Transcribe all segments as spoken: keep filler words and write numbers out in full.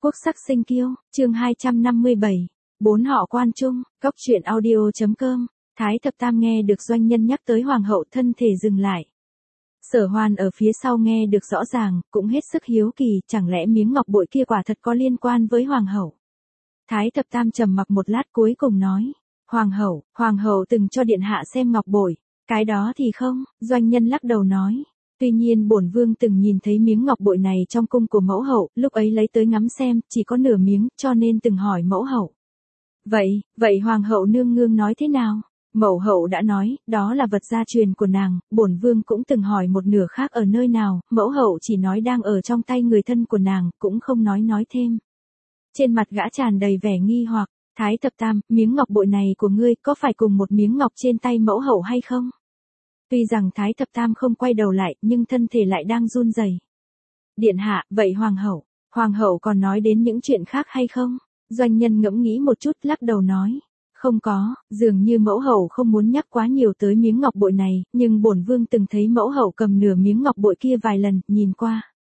Quốc sắc sinh kiêu, chương hai trăm năm mươi bảy, bốn họ quan trung, góc truyện audio chấm com. Thái thập tam nghe được doanh nhân nhắc tới hoàng hậu, thân thể dừng lại. Sở Hoan ở phía sau nghe được rõ ràng, cũng hết sức hiếu kỳ, chẳng lẽ miếng ngọc bội kia quả thật có liên quan với hoàng hậu. Thái thập tam trầm mặc một lát cuối cùng nói, hoàng hậu, hoàng hậu từng cho điện hạ xem ngọc bội, cái đó thì không, doanh nhân lắc đầu nói. Tuy nhiên bổn vương từng nhìn thấy miếng ngọc bội này trong cung của mẫu hậu, lúc ấy lấy tới ngắm xem, chỉ có nửa miếng, cho nên từng hỏi mẫu hậu. Vậy, vậy hoàng hậu nương nương nói thế nào? Mẫu hậu đã nói, đó là vật gia truyền của nàng, bổn vương cũng từng hỏi một nửa khác ở nơi nào, mẫu hậu chỉ nói đang ở trong tay người thân của nàng, cũng không nói nói thêm. Trên mặt gã tràn đầy vẻ nghi hoặc, Thái thập tam, miếng ngọc bội này của ngươi có phải cùng một miếng ngọc trên tay mẫu hậu hay không? Tuy rằng Thái thập tam không quay đầu lại, nhưng thân thể lại đang run rẩy. Điện hạ, vậy hoàng hậu, hoàng hậu còn nói đến những chuyện khác hay không? Doanh nhân ngẫm nghĩ một chút, lắc đầu nói. Không có, dường như mẫu hậu không muốn nhắc quá nhiều tới miếng ngọc bội này, nhưng bổn vương từng thấy mẫu hậu cầm nửa miếng ngọc bội kia vài lần, nhìn qua.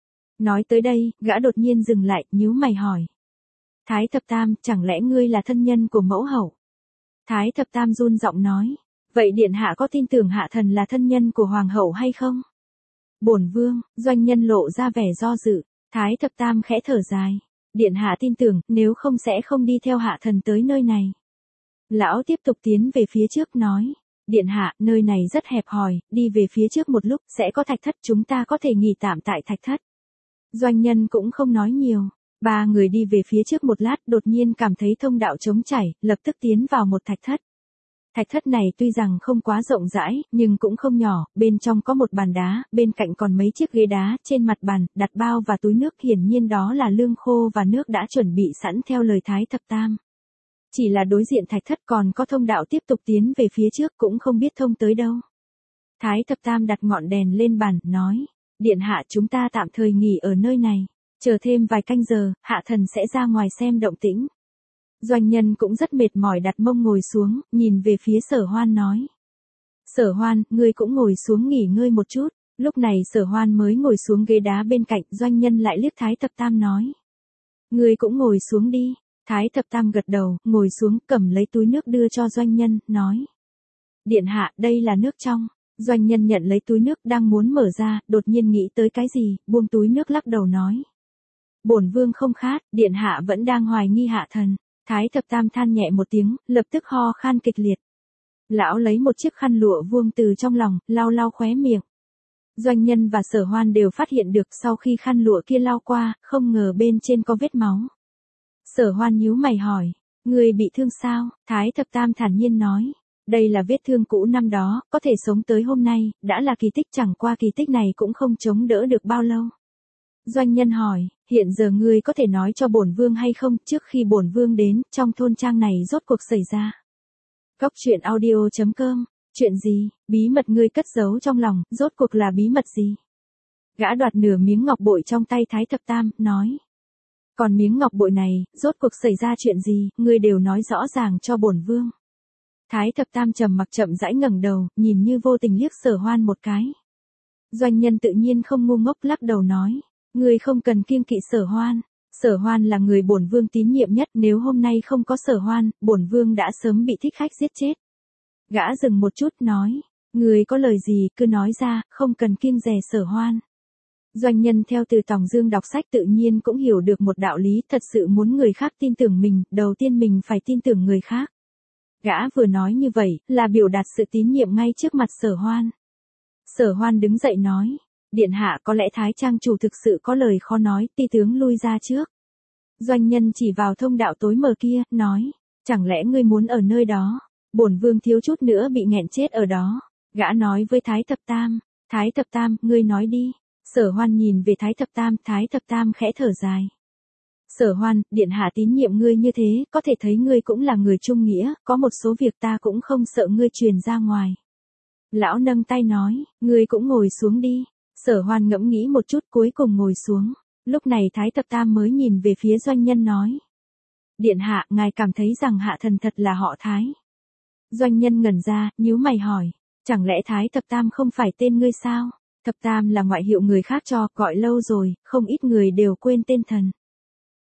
Nói tới đây, gã đột nhiên dừng lại, nhíu mày hỏi. Thái thập tam, chẳng lẽ ngươi là thân nhân của mẫu hậu? Thái thập tam run giọng nói. Vậy điện hạ có tin tưởng hạ thần là thân nhân của hoàng hậu hay không? Bổn vương, doanh nhân lộ ra vẻ do dự, Thái thập tam khẽ thở dài. Điện hạ tin tưởng, nếu không sẽ không đi theo hạ thần tới nơi này. Lão tiếp tục tiến về phía trước nói. Điện hạ, nơi này rất hẹp hòi, đi về phía trước một lúc, sẽ có thạch thất, chúng ta có thể nghỉ tạm tại thạch thất. Doanh nhân cũng không nói nhiều. Ba người đi về phía trước một lát, đột nhiên cảm thấy thông đạo trống chảy, lập tức tiến vào một thạch thất. Thạch thất này tuy rằng không quá rộng rãi, nhưng cũng không nhỏ, bên trong có một bàn đá, bên cạnh còn mấy chiếc ghế đá, trên mặt bàn, đặt bao và túi nước, hiển nhiên đó là lương khô và nước đã chuẩn bị sẵn theo lời Thái thập tam. Chỉ là đối diện thạch thất còn có thông đạo tiếp tục tiến về phía trước, cũng không biết thông tới đâu. Thái thập tam đặt ngọn đèn lên bàn, nói, điện hạ, chúng ta tạm thời nghỉ ở nơi này, chờ thêm vài canh giờ, hạ thần sẽ ra ngoài xem động tĩnh. Doanh nhân cũng rất mệt mỏi, đặt mông ngồi xuống, nhìn về phía Sở Hoan nói. Sở Hoan, ngươi cũng ngồi xuống nghỉ ngơi một chút. Lúc này Sở Hoan mới ngồi xuống ghế đá bên cạnh, doanh nhân lại liếc Thái thập tam nói. Ngươi cũng ngồi xuống đi. Thái thập tam gật đầu, ngồi xuống, cầm lấy túi nước đưa cho doanh nhân, nói. Điện hạ, đây là nước trong. Doanh nhân nhận lấy túi nước đang muốn mở ra, đột nhiên nghĩ tới cái gì, buông túi nước lắc đầu nói. Bổn vương không khát, điện hạ vẫn đang hoài nghi hạ thần. Thái thập tam than nhẹ một tiếng, lập tức ho khan kịch liệt. Lão lấy một chiếc khăn lụa vuông từ trong lòng, lau lau khóe miệng. Doanh nhân và Sở Hoan đều phát hiện được sau khi khăn lụa kia lau qua, không ngờ bên trên có vết máu. Sở Hoan nhíu mày hỏi, người bị thương sao? Thái thập tam thản nhiên nói, đây là vết thương cũ năm đó, có thể sống tới hôm nay, đã là kỳ tích, chẳng qua kỳ tích này cũng không chống đỡ được bao lâu. Doanh nhân hỏi, hiện giờ ngươi có thể nói cho bổn vương hay không, trước khi bổn vương đến, trong thôn trang này rốt cuộc xảy ra. Góc truyện audio chấm com, chuyện gì, bí mật ngươi cất giấu trong lòng, rốt cuộc là bí mật gì? Gã đoạt nửa miếng ngọc bội trong tay Thái thập tam, nói. Còn miếng ngọc bội này, rốt cuộc xảy ra chuyện gì, ngươi đều nói rõ ràng cho bổn vương. Thái thập tam trầm mặc chậm rãi ngẩng đầu, nhìn như vô tình liếc Sở Hoan một cái. Doanh nhân tự nhiên không ngu ngốc, lắc đầu nói. Ngươi không cần kiêng kỵ Sở Hoan. Sở Hoan là người bổn vương tín nhiệm nhất, nếu hôm nay không có Sở Hoan, bổn vương đã sớm bị thích khách giết chết. Gã dừng một chút nói, ngươi có lời gì cứ nói ra, không cần kiêng dè Sở Hoan. Doanh nhân theo Từ Tòng Dương đọc sách tự nhiên cũng hiểu được một đạo lý, thật sự muốn người khác tin tưởng mình, đầu tiên mình phải tin tưởng người khác. Gã vừa nói như vậy, là biểu đạt sự tín nhiệm ngay trước mặt Sở Hoan. Sở Hoan đứng dậy nói. Điện hạ, có lẽ Thái trang chủ thực sự có lời khó nói, ti tướng lui ra trước. Doanh nhân chỉ vào thông đạo tối mờ kia, nói, chẳng lẽ ngươi muốn ở nơi đó? Bổn vương thiếu chút nữa bị nghẹn chết ở đó. Gã nói với Thái thập tam, Thái thập tam, ngươi nói đi. Sở Hoan nhìn về Thái thập tam, Thái thập tam khẽ thở dài. Sở Hoan, điện hạ tín nhiệm ngươi như thế, có thể thấy ngươi cũng là người trung nghĩa, có một số việc ta cũng không sợ ngươi truyền ra ngoài. Lão nâng tay nói, ngươi cũng ngồi xuống đi. Sở Hoan ngẫm nghĩ một chút cuối cùng ngồi xuống. Lúc này Thái thập tam mới nhìn về phía doanh nhân nói. Điện hạ, ngài cảm thấy rằng hạ thần thật là họ Thái. Doanh nhân ngẩn ra, nhíu mày hỏi. Chẳng lẽ Thái thập tam không phải tên ngươi sao? Thập tam là ngoại hiệu người khác cho, gọi lâu rồi, không ít người đều quên tên thần.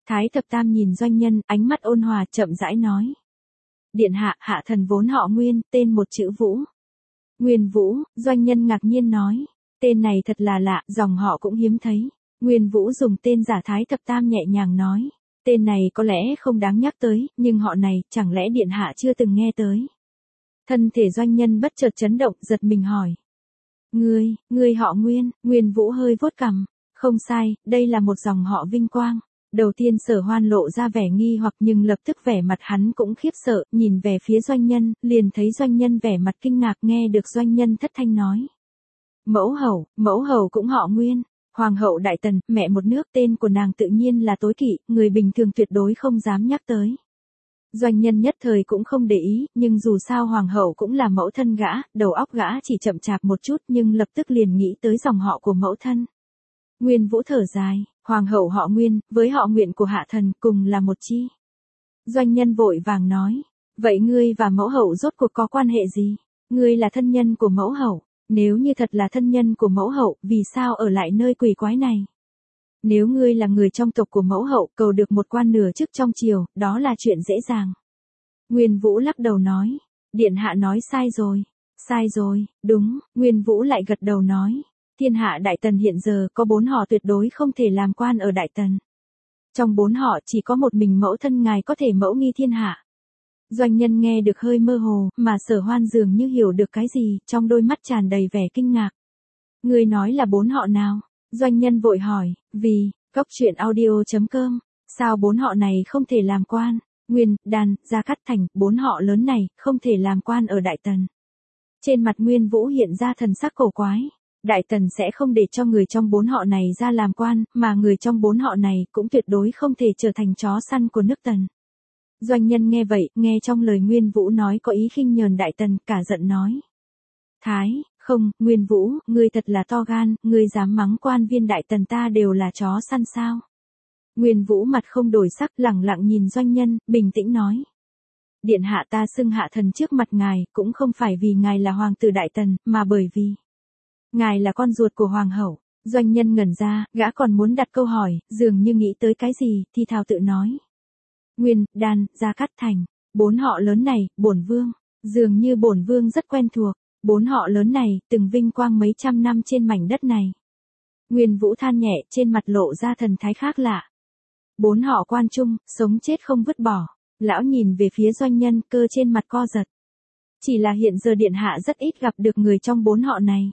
Thái thập tam nhìn doanh nhân, ánh mắt ôn hòa chậm rãi nói. Điện hạ, hạ thần vốn họ Nguyên, tên một chữ Vũ. Nguyên Vũ, doanh nhân ngạc nhiên nói. Tên này thật là lạ, dòng họ cũng hiếm thấy. Nguyên Vũ dùng tên giả. Thái thập tam nhẹ nhàng nói. Tên này có lẽ không đáng nhắc tới, nhưng họ này, chẳng lẽ điện hạ chưa từng nghe tới. Thân thể doanh nhân bất chợt chấn động, giật mình hỏi. Ngươi, ngươi họ Nguyên. Nguyên Vũ hơi vuốt cằm. Không sai, đây là một dòng họ vinh quang. Đầu tiên Sở Hoan lộ ra vẻ nghi hoặc, nhưng lập tức vẻ mặt hắn cũng khiếp sợ, nhìn về phía doanh nhân, liền thấy doanh nhân vẻ mặt kinh ngạc, nghe được doanh nhân thất thanh nói. Mẫu hậu, mẫu hậu cũng họ Nguyên. Hoàng hậu Đại Tần, mẹ một nước, tên của nàng tự nhiên là tối kỵ, người bình thường tuyệt đối không dám nhắc tới. Doanh nhân nhất thời cũng không để ý, nhưng dù sao hoàng hậu cũng là mẫu thân gã, đầu óc gã chỉ chậm chạp một chút nhưng lập tức liền nghĩ tới dòng họ của mẫu thân. Nguyên Vũ thở dài, hoàng hậu họ Nguyên, với họ Nguyện của hạ thần cùng là một chi. Doanh nhân vội vàng nói, vậy ngươi và mẫu hậu rốt cuộc có quan hệ gì? Ngươi là thân nhân của mẫu hậu, nếu như thật là thân nhân của mẫu hậu, vì sao ở lại nơi quỷ quái này? Nếu ngươi là người trong tộc của mẫu hậu, cầu được một quan nửa chức trong triều, đó là chuyện dễ dàng. Nguyên Vũ lắc đầu nói, điện hạ nói sai rồi, sai rồi, đúng. Nguyên Vũ lại gật đầu nói, thiên hạ Đại Tần hiện giờ có bốn họ tuyệt đối không thể làm quan ở Đại Tần. Trong bốn họ chỉ có một mình mẫu thân ngài có thể mẫu nghi thiên hạ. Doanh nhân nghe được hơi mơ hồ, mà Sở Hoan dường như hiểu được cái gì, trong đôi mắt tràn đầy vẻ kinh ngạc. Ngươi nói là bốn họ nào? Doanh nhân vội hỏi, vì, cốc truyện audio chấm com, sao bốn họ này không thể làm quan? Nguyên, Đan, Gia Cát Thành, bốn họ lớn này, không thể làm quan ở Đại Tần. Trên mặt Nguyên Vũ hiện ra thần sắc cổ quái. Đại Tần sẽ không để cho người trong bốn họ này ra làm quan, mà người trong bốn họ này cũng tuyệt đối không thể trở thành chó săn của nước Tần. Doanh nhân nghe vậy, nghe trong lời Nguyên Vũ nói có ý khinh nhờn Đại Tần, cả giận nói. Thái, không, Nguyên Vũ, ngươi thật là to gan, ngươi dám mắng quan viên Đại Tần ta đều là chó săn sao? Nguyên Vũ mặt không đổi sắc, lẳng lặng nhìn doanh nhân, bình tĩnh nói. Điện hạ, ta xưng hạ thần trước mặt ngài, cũng không phải vì ngài là hoàng tử Đại Tần, mà bởi vì ngài là con ruột của hoàng hậu. Doanh nhân ngẩn ra, gã còn muốn đặt câu hỏi, dường như nghĩ tới cái gì, thì thào tự nói. Nguyên, Đan, Gia Cát Thành, bốn họ lớn này, bổn vương, dường như bổn vương rất quen thuộc. Bốn họ lớn này, từng vinh quang mấy trăm năm trên mảnh đất này. Nguyên Vũ than nhẹ, trên mặt lộ ra thần thái khác lạ. Bốn họ quan trung, sống chết không vứt bỏ. Lão nhìn về phía doanh nhân, cơ trên mặt co giật. Chỉ là hiện giờ điện hạ rất ít gặp được người trong bốn họ này.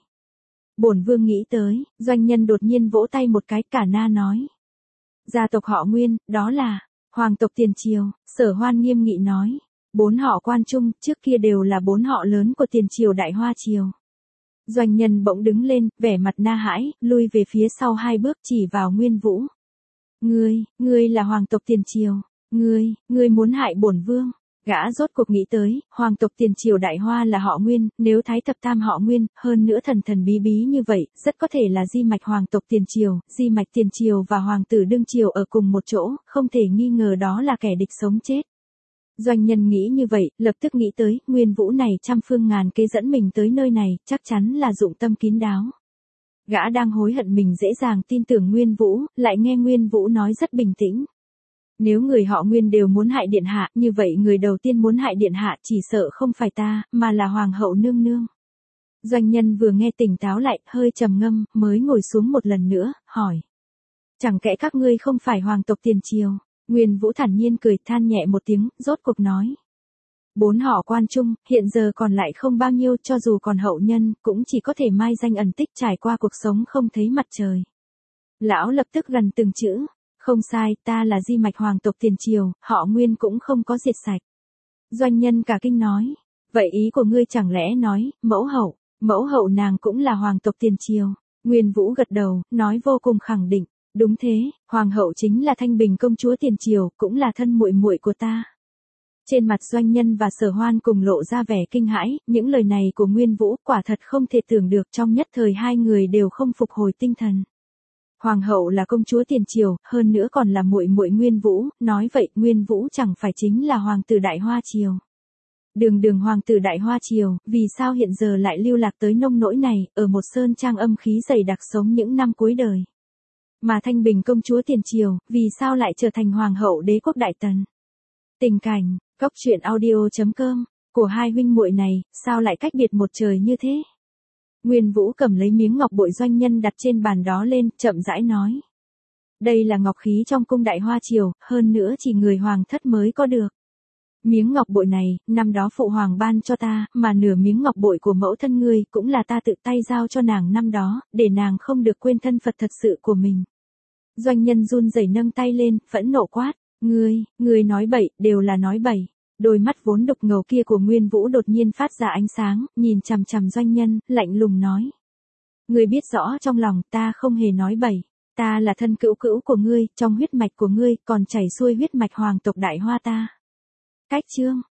Bổn vương nghĩ tới, doanh nhân đột nhiên vỗ tay một cái, cả na nói. Gia tộc họ Nguyên, đó là hoàng tộc tiền triều. Sở Hoan nghiêm nghị nói. Bốn họ quan trung, trước kia đều là bốn họ lớn của tiền triều Đại Hoa triều. Doanh nhân bỗng đứng lên, vẻ mặt na hãi, lui về phía sau hai bước, chỉ vào Nguyên Vũ. Ngươi, ngươi là hoàng tộc tiền triều. Ngươi, ngươi muốn hại bổn vương. Gã rốt cuộc nghĩ tới, hoàng tộc tiền triều Đại Hoa là họ Nguyên, nếu Thái thập tam họ Nguyên, hơn nữa thần thần bí bí như vậy, rất có thể là di mạch hoàng tộc tiền triều, di mạch tiền triều và hoàng tử đương triều ở cùng một chỗ, không thể nghi ngờ đó là kẻ địch sống chết. Doanh nhân nghĩ như vậy, lập tức nghĩ tới, Nguyên Vũ này trăm phương ngàn kế dẫn mình tới nơi này, chắc chắn là dụng tâm kín đáo. Gã đang hối hận mình dễ dàng tin tưởng Nguyên Vũ, lại nghe Nguyên Vũ nói rất bình tĩnh. Nếu người họ Nguyên đều muốn hại điện hạ, như vậy người đầu tiên muốn hại điện hạ chỉ sợ không phải ta, mà là hoàng hậu nương nương. Doanh nhân vừa nghe tỉnh táo lại, hơi trầm ngâm, mới ngồi xuống một lần nữa, hỏi. Chẳng kẽ các ngươi không phải hoàng tộc tiền triều? Nguyên Vũ thản nhiên cười, than nhẹ một tiếng, rốt cuộc nói. Bốn họ quan trung, hiện giờ còn lại không bao nhiêu, cho dù còn hậu nhân, cũng chỉ có thể mai danh ẩn tích trải qua cuộc sống không thấy mặt trời. Lão lập tức gần từng chữ. Không sai, ta là di mạch hoàng tộc tiền triều, họ Nguyên cũng không có diệt sạch. Doanh nhân cả kinh nói. Vậy ý của ngươi chẳng lẽ nói, mẫu hậu, mẫu hậu nàng cũng là hoàng tộc tiền triều. Nguyên Vũ gật đầu, nói vô cùng khẳng định. Đúng thế, hoàng hậu chính là Thanh Bình công chúa tiền triều, cũng là thân muội muội của ta. Trên mặt doanh nhân và Sở Hoan cùng lộ ra vẻ kinh hãi, những lời này của Nguyên Vũ quả thật không thể tưởng được, trong nhất thời hai người đều không phục hồi tinh thần. Hoàng hậu là công chúa tiền triều, hơn nữa còn là muội muội Nguyên Vũ, nói vậy Nguyên Vũ chẳng phải chính là hoàng tử Đại Hoa triều. Đường đường hoàng tử Đại Hoa triều, vì sao hiện giờ lại lưu lạc tới nông nỗi này, ở một sơn trang âm khí dày đặc sống những năm cuối đời. Mà Thanh Bình công chúa tiền triều, vì sao lại trở thành hoàng hậu đế quốc Đại Tần? Tình cảnh, góc truyện audio.com, của hai huynh muội này, sao lại cách biệt một trời như thế? Nguyên Vũ cầm lấy miếng ngọc bội doanh nhân đặt trên bàn đó lên, chậm rãi nói. Đây là ngọc khí trong cung Đại Hoa Triều, hơn nữa chỉ người hoàng thất mới có được. Miếng ngọc bội này, năm đó phụ hoàng ban cho ta, mà nửa miếng ngọc bội của mẫu thân ngươi cũng là ta tự tay giao cho nàng năm đó, để nàng không được quên thân phận thật sự của mình. Doanh nhân run rẩy nâng tay lên, phẫn nộ quát, ngươi, ngươi nói bậy, đều là nói bậy. Đôi mắt vốn đục ngầu kia của Nguyên Vũ đột nhiên phát ra ánh sáng, nhìn chằm chằm doanh nhân, lạnh lùng nói. Ngươi biết rõ trong lòng ta không hề nói bậy, ta là thân cữu cữu của ngươi, trong huyết mạch của ngươi còn chảy xuôi huyết mạch hoàng tộc Đại Hoa ta. Cách chương